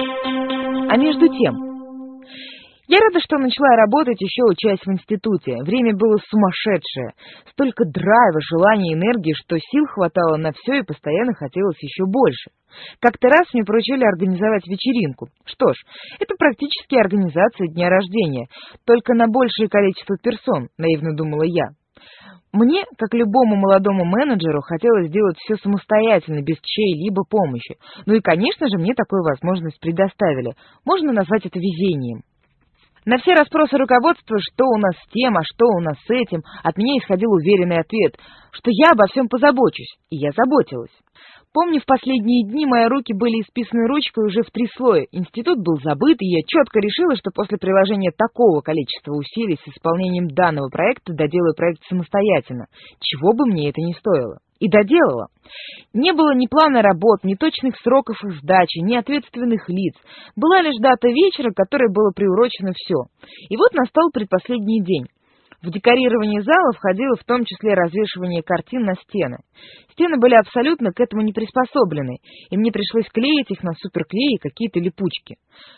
А между тем, я рада, что начала работать, еще учась в институте. Время было сумасшедшее. Столько драйва, желания и энергии, что сил хватало на все и постоянно хотелось еще больше. Как-то раз мне поручили организовать вечеринку. Что ж, это практически организация дня рождения, только на большее количество персон, наивно думала я. Мне, как любому молодому менеджеру, хотелось сделать все самостоятельно, без чьей-либо помощи. Ну и, конечно же, мне такую возможность предоставили. Можно назвать это везением. На все расспросы руководства, что у нас с тем, а что у нас с этим, от меня исходил уверенный ответ, что я обо всем позабочусь, и я заботилась. Помню, в последние дни мои руки были исписаны ручкой уже в 3 слоя, институт был забыт, и я четко решила, что после приложения такого количества усилий с исполнением данного проекта доделаю проект самостоятельно, чего бы мне это ни стоило. И доделала. Не было ни плана работ, ни точных сроков их сдачи, ни ответственных лиц. Была лишь дата вечера, к которой было приурочено все. И вот настал предпоследний день. В декорирование зала входило в том числе развешивание картин на стены. Стены были абсолютно к этому не приспособлены, и мне пришлось клеить их на суперклей и какие-то липучки.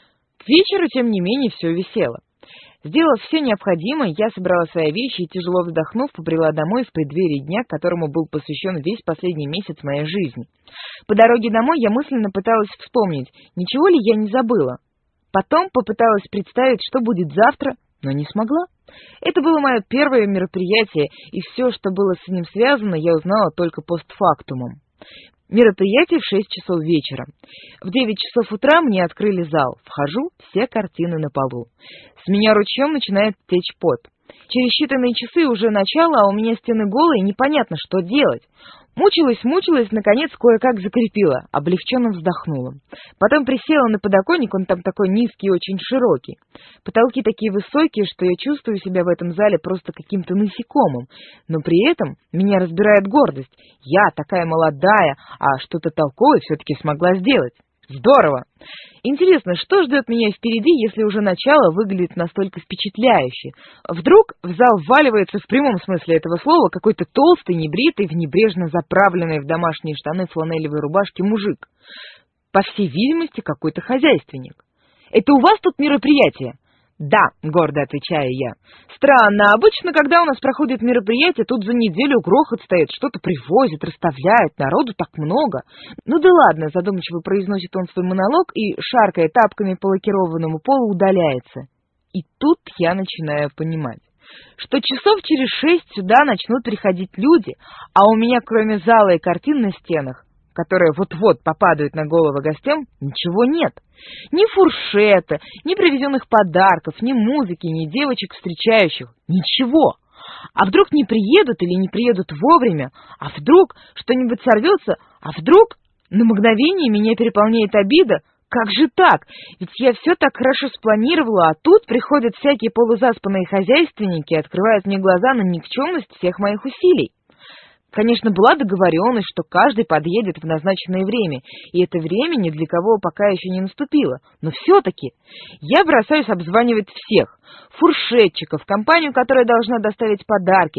К вечеру, тем не менее, все висело. Сделав все необходимое, я собрала свои вещи и, тяжело вздохнув, побрела домой в преддверии дня, которому был посвящен весь последний месяц моей жизни. По дороге домой я мысленно пыталась вспомнить, ничего ли я не забыла. Потом попыталась представить, что будет завтра, но не смогла. Это было мое первое мероприятие, и все, что было с ним связано, я узнала только постфактумом. Мероприятие в 6 часов вечера. В 9 часов утра мне открыли зал. Вхожу, все картины на полу. С меня ручьем начинает течь пот. Через считанные часы уже начало, а у меня стены голые, непонятно, что делать. Мучилась, наконец кое-как закрепила, облегченно вздохнула. Потом присела на подоконник, он там такой низкий и очень широкий. Потолки такие высокие, что я чувствую себя в этом зале просто каким-то насекомым, но при этом меня разбирает гордость. Я такая молодая, а что-то толковое все-таки смогла сделать. Здорово! Интересно, что ждет меня впереди, если уже начало выглядит настолько впечатляюще? Вдруг в зал вваливается в прямом смысле этого слова какой-то толстый, небритый, в небрежно заправленный в домашние штаны фланелевой рубашки мужик. По всей видимости, какой-то хозяйственник. «Это у вас тут мероприятие?» «Да», — гордо отвечаю я. «Странно, обычно, когда у нас проходит мероприятие, тут за неделю грохот стоит, что-то привозят, расставляют, народу так много». «Ну да ладно», — задумчиво произносит он свой монолог и, шаркая тапками по лакированному полу, удаляется. И тут я начинаю понимать, что часов через 6 сюда начнут приходить люди, а у меня, кроме зала и картин на стенах, которые вот-вот попадают на головы гостям, ничего нет. Ни фуршета, ни привезенных подарков, ни музыки, ни девочек встречающих. Ничего. А вдруг не приедут или не приедут вовремя? А вдруг что-нибудь сорвется? А вдруг на мгновение меня переполняет обида? Как же так? Ведь я все так хорошо спланировала, а тут приходят всякие полузаспанные хозяйственники и открывают мне глаза на никчемность всех моих усилий. Конечно, была договоренность, что каждый подъедет в назначенное время, и это время ни для кого пока еще не наступило. Но все-таки я бросаюсь обзванивать всех. Фуршетчиков, компанию, которая должна доставить подарки.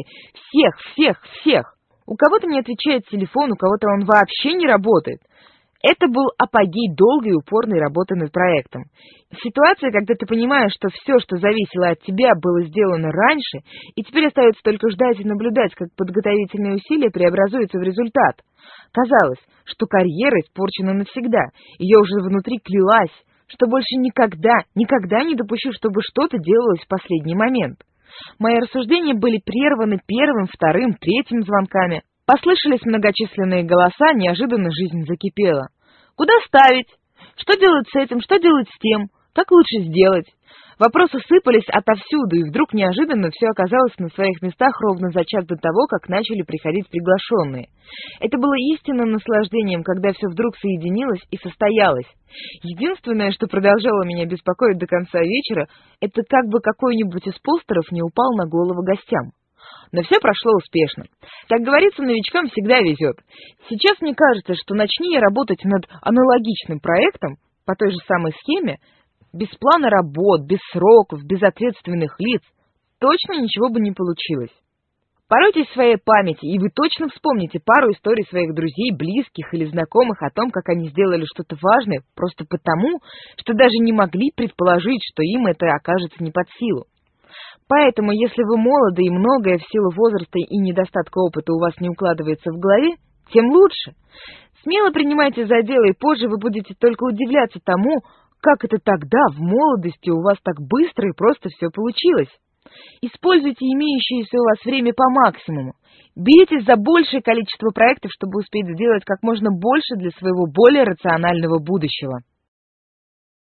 Всех. У кого-то не отвечает телефон, у кого-то он вообще не работает. Это был апогей долгой и упорной работы над проектом. Ситуация, когда ты понимаешь, что все, что зависело от тебя, было сделано раньше, и теперь остается только ждать и наблюдать, как подготовительные усилия преобразуются в результат. Казалось, что карьера испорчена навсегда, и я уже внутри клялась, что больше никогда не допущу, чтобы что-то делалось в последний момент. Мои рассуждения были прерваны первым, вторым, третьим звонками. Послышались многочисленные голоса, неожиданно жизнь закипела. Куда ставить? Что делать с этим? Что делать с тем? Как лучше сделать? Вопросы сыпались отовсюду, и вдруг неожиданно все оказалось на своих местах ровно за час до того, как начали приходить приглашенные. Это было истинным наслаждением, когда все вдруг соединилось и состоялось. Единственное, что продолжало меня беспокоить до конца вечера, это как бы какой-нибудь из постеров не упал на голову гостям. Но все прошло успешно. Как говорится, новичкам всегда везет. Сейчас мне кажется, что начни я работать над аналогичным проектом по той же самой схеме, без плана работ, без сроков, без ответственных лиц, точно ничего бы не получилось. Поройтесь в своей памяти, и вы точно вспомните пару историй своих друзей, близких или знакомых о том, как они сделали что-то важное, просто потому, что даже не могли предположить, что им это окажется не под силу. Поэтому, если вы молоды и многое в силу возраста и недостатка опыта у вас не укладывается в голове, тем лучше. Смело принимайте за дело, и позже вы будете только удивляться тому, как это тогда, в молодости, у вас так быстро и просто все получилось. Используйте имеющееся у вас время по максимуму. Беритесь за большее количество проектов, чтобы успеть сделать как можно больше для своего более рационального будущего.